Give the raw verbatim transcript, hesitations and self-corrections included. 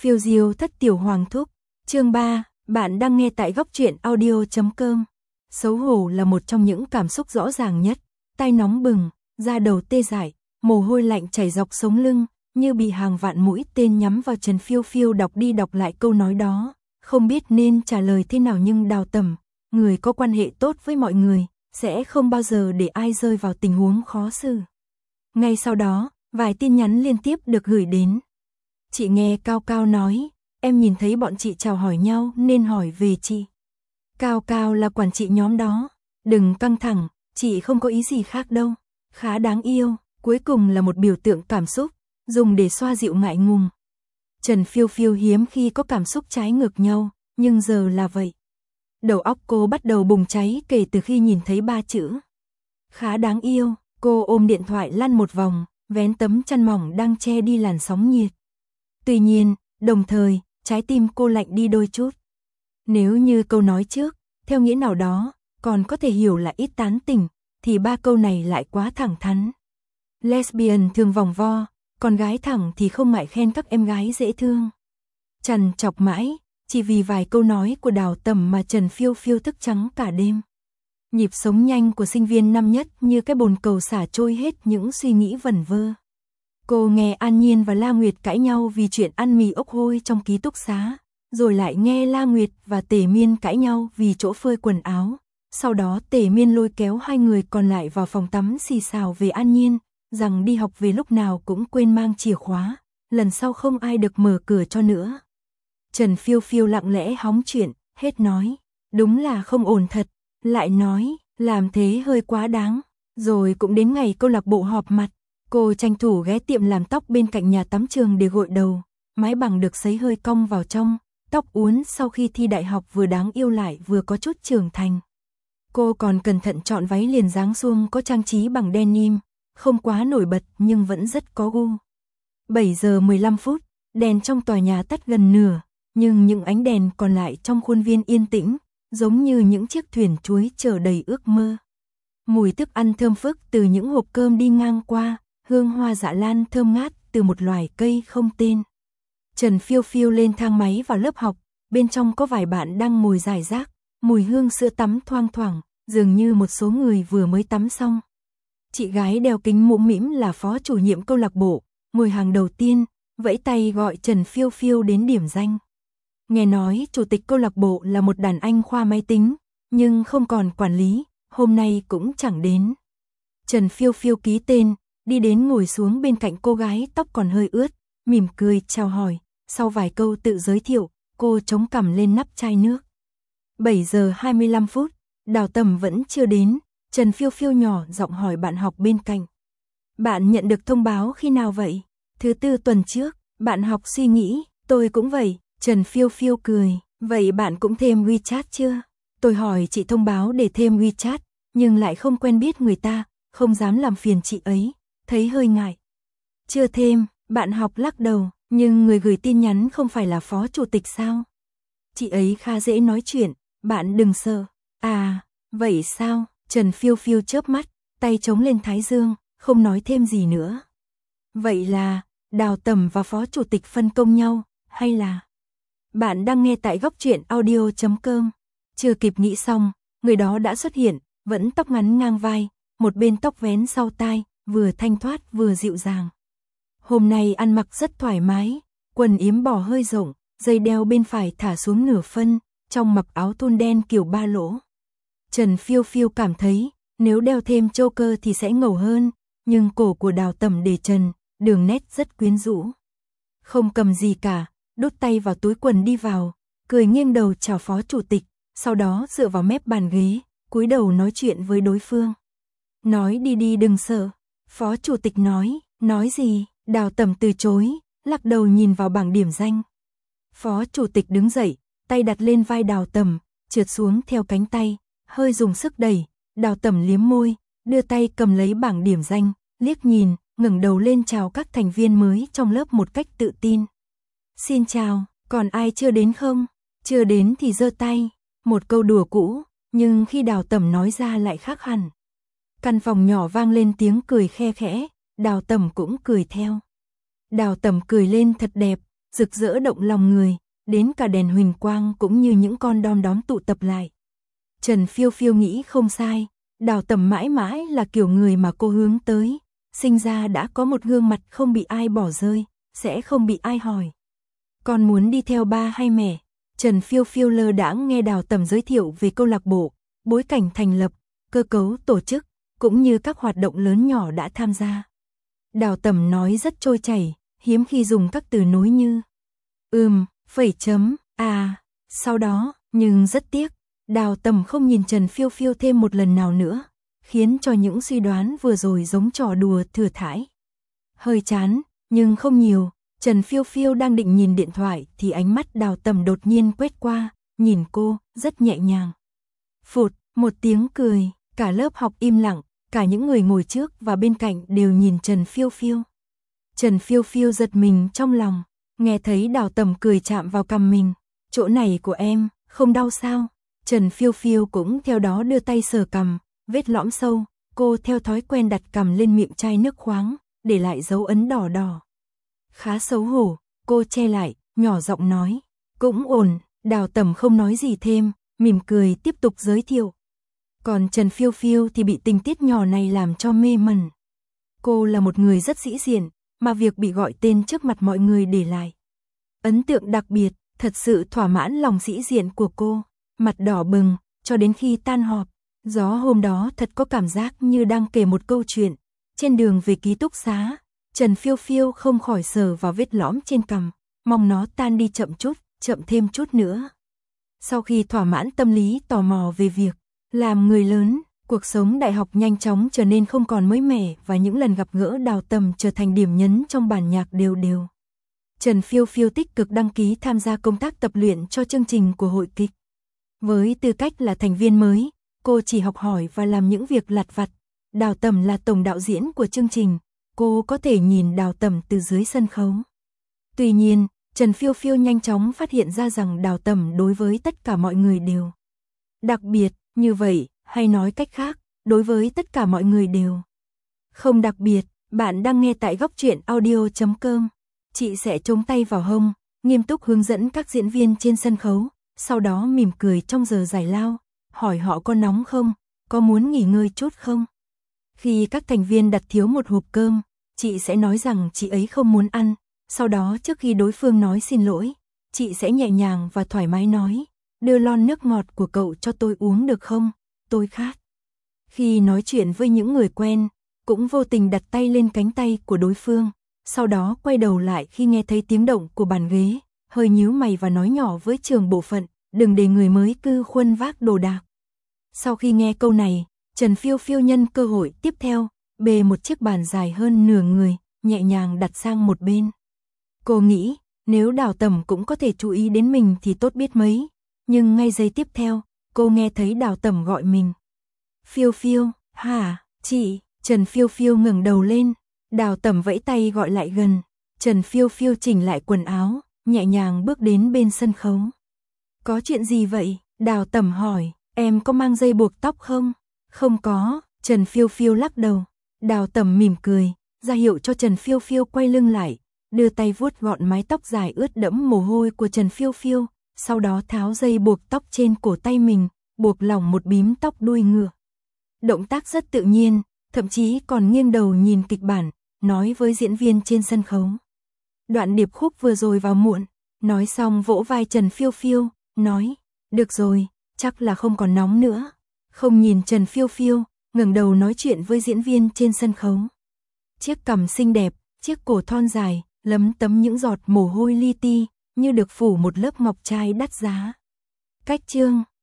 Phiêu diêu thất tiểu hoàng thúc, chương ba, bạn đang nghe tại góc truyện audio chấm com. Xấu hổ là một trong những cảm xúc rõ ràng nhất, tai nóng bừng, da đầu tê dại, mồ hôi lạnh chảy dọc sống lưng, như bị hàng vạn mũi tên nhắm vào. Trần Phiêu Phiêu đọc đi đọc lại câu nói đó, không biết nên trả lời thế nào, nhưng Đào Tầm, người có quan hệ tốt với mọi người, sẽ không bao giờ để ai rơi vào tình huống khó xử. Ngay sau đó, vài tin nhắn liên tiếp được gửi đến. Chị nghe Cao Cao nói, em nhìn thấy bọn chị chào hỏi nhau nên hỏi về chị. Cao Cao là quản trị nhóm đó, đừng căng thẳng, chị không có ý gì khác đâu, khá đáng yêu. Cuối cùng là một biểu tượng cảm xúc, dùng để xoa dịu ngại ngùng. Trần Phiêu Phiêu hiếm khi có cảm xúc trái ngược nhau, nhưng giờ là vậy. Đầu óc cô bắt đầu bùng cháy kể từ khi nhìn thấy ba chữ khá đáng yêu. Cô ôm điện thoại lăn một vòng, vén tấm chăn mỏng đang che đi làn sóng nhiệt. Tuy nhiên, đồng thời, trái tim cô lạnh đi đôi chút. Nếu như câu nói trước, theo nghĩa nào đó, còn có thể hiểu là ít tán tỉnh, thì ba câu này lại quá thẳng thắn. Lesbian thường vòng vo, con gái thẳng thì không ngại khen các em gái dễ thương. Trằn chọc mãi, chỉ vì vài câu nói của Đào Tầm mà Trần Phiêu Phiêu thức trắng cả đêm. Nhịp sống nhanh của sinh viên năm nhất như cái bồn cầu xả trôi hết những suy nghĩ vẩn vơ. Cô nghe An Nhiên và La Nguyệt cãi nhau vì chuyện ăn mì ốc hôi trong ký túc xá, rồi lại nghe La Nguyệt và Tề Miên cãi nhau vì chỗ phơi quần áo. Sau đó Tề Miên lôi kéo hai người còn lại vào phòng tắm xì xào về An Nhiên, rằng đi học về lúc nào cũng quên mang chìa khóa, lần sau không ai được mở cửa cho nữa. Trần Phiêu Phiêu lặng lẽ hóng chuyện, hết nói, đúng là không ổn thật, lại nói, làm thế hơi quá đáng. Rồi cũng đến ngày câu lạc bộ họp mặt, cô tranh thủ ghé tiệm làm tóc bên cạnh nhà tắm trường để gội đầu, mái bằng được sấy hơi cong vào trong, tóc uốn sau khi thi đại học vừa đáng yêu lại vừa có chút trưởng thành. Cô còn cẩn thận chọn váy liền dáng suông có trang trí bằng denim, không quá nổi bật nhưng vẫn rất có gu. bảy giờ mười lăm phút, đèn trong tòa nhà tắt gần nửa, nhưng những ánh đèn còn lại trong khuôn viên yên tĩnh, giống như những chiếc thuyền chuối chở đầy ước mơ. Mùi thức ăn thơm phức từ những hộp cơm đi ngang qua, hương hoa dạ lan thơm ngát từ một loài cây không tên. Trần Phiêu Phiêu lên thang máy vào lớp học, bên trong có vài bạn đang ngồi rải rác, mùi hương sữa tắm thoang thoảng, dường như một số người vừa mới tắm xong. Chị gái đeo kính mũm mĩm là phó chủ nhiệm câu lạc bộ, ngồi hàng đầu tiên, vẫy tay gọi Trần Phiêu Phiêu đến điểm danh. Nghe nói chủ tịch câu lạc bộ là một đàn anh khoa máy tính, nhưng không còn quản lý, hôm nay cũng chẳng đến. Trần Phiêu Phiêu ký tên, đi đến ngồi xuống bên cạnh cô gái tóc còn hơi ướt, mỉm cười chào hỏi, sau vài câu tự giới thiệu, cô chống cằm lên nắp chai nước. bảy giờ hai mươi lăm phút, Đào Tầm vẫn chưa đến, Trần Phiêu Phiêu nhỏ giọng hỏi bạn học bên cạnh. Bạn nhận được thông báo khi nào vậy? Thứ tư tuần trước, bạn học suy nghĩ, tôi cũng vậy. Trần Phiêu Phiêu cười, vậy bạn cũng thêm WeChat chưa? Tôi hỏi chị thông báo để thêm WeChat, nhưng lại không quen biết người ta, không dám làm phiền chị ấy, thấy hơi ngại. Chưa thêm, bạn học lắc đầu, nhưng người gửi tin nhắn không phải là phó chủ tịch sao? Chị ấy khá dễ nói chuyện, bạn đừng sợ. À, vậy sao? Trần Phiêu Phiêu chớp mắt, tay chống lên thái dương, không nói thêm gì nữa. Vậy là, Đào Tầm và phó chủ tịch phân công nhau, hay là... Bạn đang nghe tại góc truyện audio chấm com. Chưa kịp nghĩ xong, người đó đã xuất hiện, vẫn tóc ngắn ngang vai, một bên tóc vén sau tai, vừa thanh thoát vừa dịu dàng. Hôm nay ăn mặc rất thoải mái, quần yếm bò hơi rộng, dây đeo bên phải thả xuống nửa phân, trong mặc áo thun đen kiểu ba lỗ. Trần Phiêu Phiêu cảm thấy, nếu đeo thêm choker thì sẽ ngầu hơn, nhưng cổ của Đào Tầm để trần, đường nét rất quyến rũ. Không cầm gì cả, đút tay vào túi quần đi vào, cười nghiêng đầu chào phó chủ tịch, sau đó dựa vào mép bàn ghế, cúi đầu nói chuyện với đối phương. Nói đi đi đừng sợ. Phó chủ tịch nói, nói gì? Đào Tầm từ chối, lắc đầu nhìn vào bảng điểm danh. Phó chủ tịch đứng dậy, tay đặt lên vai Đào Tầm, trượt xuống theo cánh tay, hơi dùng sức đẩy. Đào Tầm liếm môi, đưa tay cầm lấy bảng điểm danh, liếc nhìn, ngẩng đầu lên chào các thành viên mới trong lớp một cách tự tin. Xin chào, còn ai chưa đến không? Chưa đến thì giơ tay. Một câu đùa cũ, nhưng khi Đào Tầm nói ra lại khác hẳn. Căn phòng nhỏ vang lên tiếng cười khe khẽ, Đào Tầm cũng cười theo. Đào Tầm cười lên thật đẹp, rực rỡ động lòng người, đến cả đèn huỳnh quang cũng như những con đom đóm tụ tập lại. Trần Phiêu Phiêu nghĩ không sai, Đào Tầm mãi mãi là kiểu người mà cô hướng tới, sinh ra đã có một gương mặt không bị ai bỏ rơi, sẽ không bị ai hỏi. Con muốn đi theo ba hay mẹ? Trần Phiêu Phiêu lơ đãng nghe Đào Tầm giới thiệu về câu lạc bộ, bối cảnh thành lập, cơ cấu tổ chức, cũng như các hoạt động lớn nhỏ đã tham gia. Đào Tầm nói rất trôi chảy, hiếm khi dùng các từ nối như ừm, phẩy chấm, à, sau đó, nhưng rất tiếc, Đào Tầm không nhìn Trần Phiêu Phiêu thêm một lần nào nữa, khiến cho những suy đoán vừa rồi giống trò đùa thừa thãi. Hơi chán, nhưng không nhiều, Trần Phiêu Phiêu đang định nhìn điện thoại thì ánh mắt Đào Tầm đột nhiên quét qua, nhìn cô, rất nhẹ nhàng. Phụt, một tiếng cười, cả lớp học im lặng, cả những người ngồi trước và bên cạnh đều nhìn Trần Phiêu Phiêu. Trần Phiêu Phiêu giật mình trong lòng, nghe thấy Đào Tầm cười chạm vào cằm mình, chỗ này của em, không đau sao? Trần Phiêu Phiêu cũng theo đó đưa tay sờ cằm, vết lõm sâu, cô theo thói quen đặt cằm lên miệng chai nước khoáng, để lại dấu ấn đỏ đỏ. Khá xấu hổ, cô che lại, nhỏ giọng nói, cũng ổn, Đào Tầm không nói gì thêm, mỉm cười tiếp tục giới thiệu. Còn Trần Phiêu Phiêu thì bị tình tiết nhỏ này làm cho mê mẩn. Cô là một người rất sĩ diện, mà việc bị gọi tên trước mặt mọi người để lại ấn tượng đặc biệt, thật sự thỏa mãn lòng sĩ diện của cô, mặt đỏ bừng, cho đến khi tan họp. Gió hôm đó thật có cảm giác như đang kể một câu chuyện. Trên đường về ký túc xá, Trần Phiêu Phiêu không khỏi sờ vào vết lõm trên cằm, mong nó tan đi chậm chút, chậm thêm chút nữa. Sau khi thỏa mãn tâm lý tò mò về việc làm người lớn, cuộc sống đại học nhanh chóng trở nên không còn mới mẻ và những lần gặp gỡ Đào Tầm trở thành điểm nhấn trong bản nhạc đều đều. Trần Phiêu Phiêu tích cực đăng ký tham gia công tác tập luyện cho chương trình của hội kịch. Với tư cách là thành viên mới, cô chỉ học hỏi và làm những việc lặt vặt. Đào Tầm là tổng đạo diễn của chương trình, cô có thể nhìn Đào Tầm từ dưới sân khấu. Tuy nhiên, Trần Phiêu Phiêu nhanh chóng phát hiện ra rằng Đào Tầm đối với tất cả mọi người đều đặc biệt, như vậy, hay nói cách khác, đối với tất cả mọi người đều không đặc biệt. Bạn đang nghe tại góc truyện audio chấm com. Chị sẽ chống tay vào hông, nghiêm túc hướng dẫn các diễn viên trên sân khấu, sau đó mỉm cười trong giờ giải lao, hỏi họ có nóng không, có muốn nghỉ ngơi chút không. Khi các thành viên đặt thiếu một hộp cơm, chị sẽ nói rằng chị ấy không muốn ăn, sau đó trước khi đối phương nói xin lỗi, chị sẽ nhẹ nhàng và thoải mái nói, đưa lon nước ngọt của cậu cho tôi uống được không, tôi khát. Khi nói chuyện với những người quen, cũng vô tình đặt tay lên cánh tay của đối phương, sau đó quay đầu lại khi nghe thấy tiếng động của bàn ghế, hơi nhíu mày và nói nhỏ với trường bộ phận, đừng để người mới cư khuân vác đồ đạc. Sau khi nghe câu này, Trần Phiêu Phiêu nhân cơ hội tiếp theo, bê một chiếc bàn dài hơn nửa người, nhẹ nhàng đặt sang một bên. Cô nghĩ, nếu Đào Tầm cũng có thể chú ý đến mình thì tốt biết mấy, nhưng ngay giây tiếp theo, cô nghe thấy Đào Tầm gọi mình. Phiêu Phiêu, hả, chị? Trần Phiêu Phiêu ngẩng đầu lên, Đào Tầm vẫy tay gọi lại gần, Trần Phiêu Phiêu chỉnh lại quần áo, nhẹ nhàng bước đến bên sân khấu. Có chuyện gì vậy? Đào Tầm hỏi, em có mang dây buộc tóc không? Không có, Trần Phiêu Phiêu lắc đầu. Đào Tầm mỉm cười, ra hiệu cho Trần Phiêu Phiêu quay lưng lại, đưa tay vuốt gọn mái tóc dài ướt đẫm mồ hôi của Trần Phiêu Phiêu, sau đó tháo dây buộc tóc trên cổ tay mình, buộc lỏng một bím tóc đuôi ngựa. Động tác rất tự nhiên, thậm chí còn nghiêng đầu nhìn kịch bản, nói với diễn viên trên sân khấu. Đoạn điệp khúc vừa rồi vào muộn, nói xong vỗ vai Trần Phiêu Phiêu, nói, được rồi, chắc là không còn nóng nữa. Không nhìn Trần Phiêu Phiêu, ngẩng đầu nói chuyện với diễn viên trên sân khấu. Chiếc cằm xinh đẹp, chiếc cổ thon dài, lấm tấm những giọt mồ hôi li ti, như được phủ một lớp ngọc trai đắt giá. Cách chương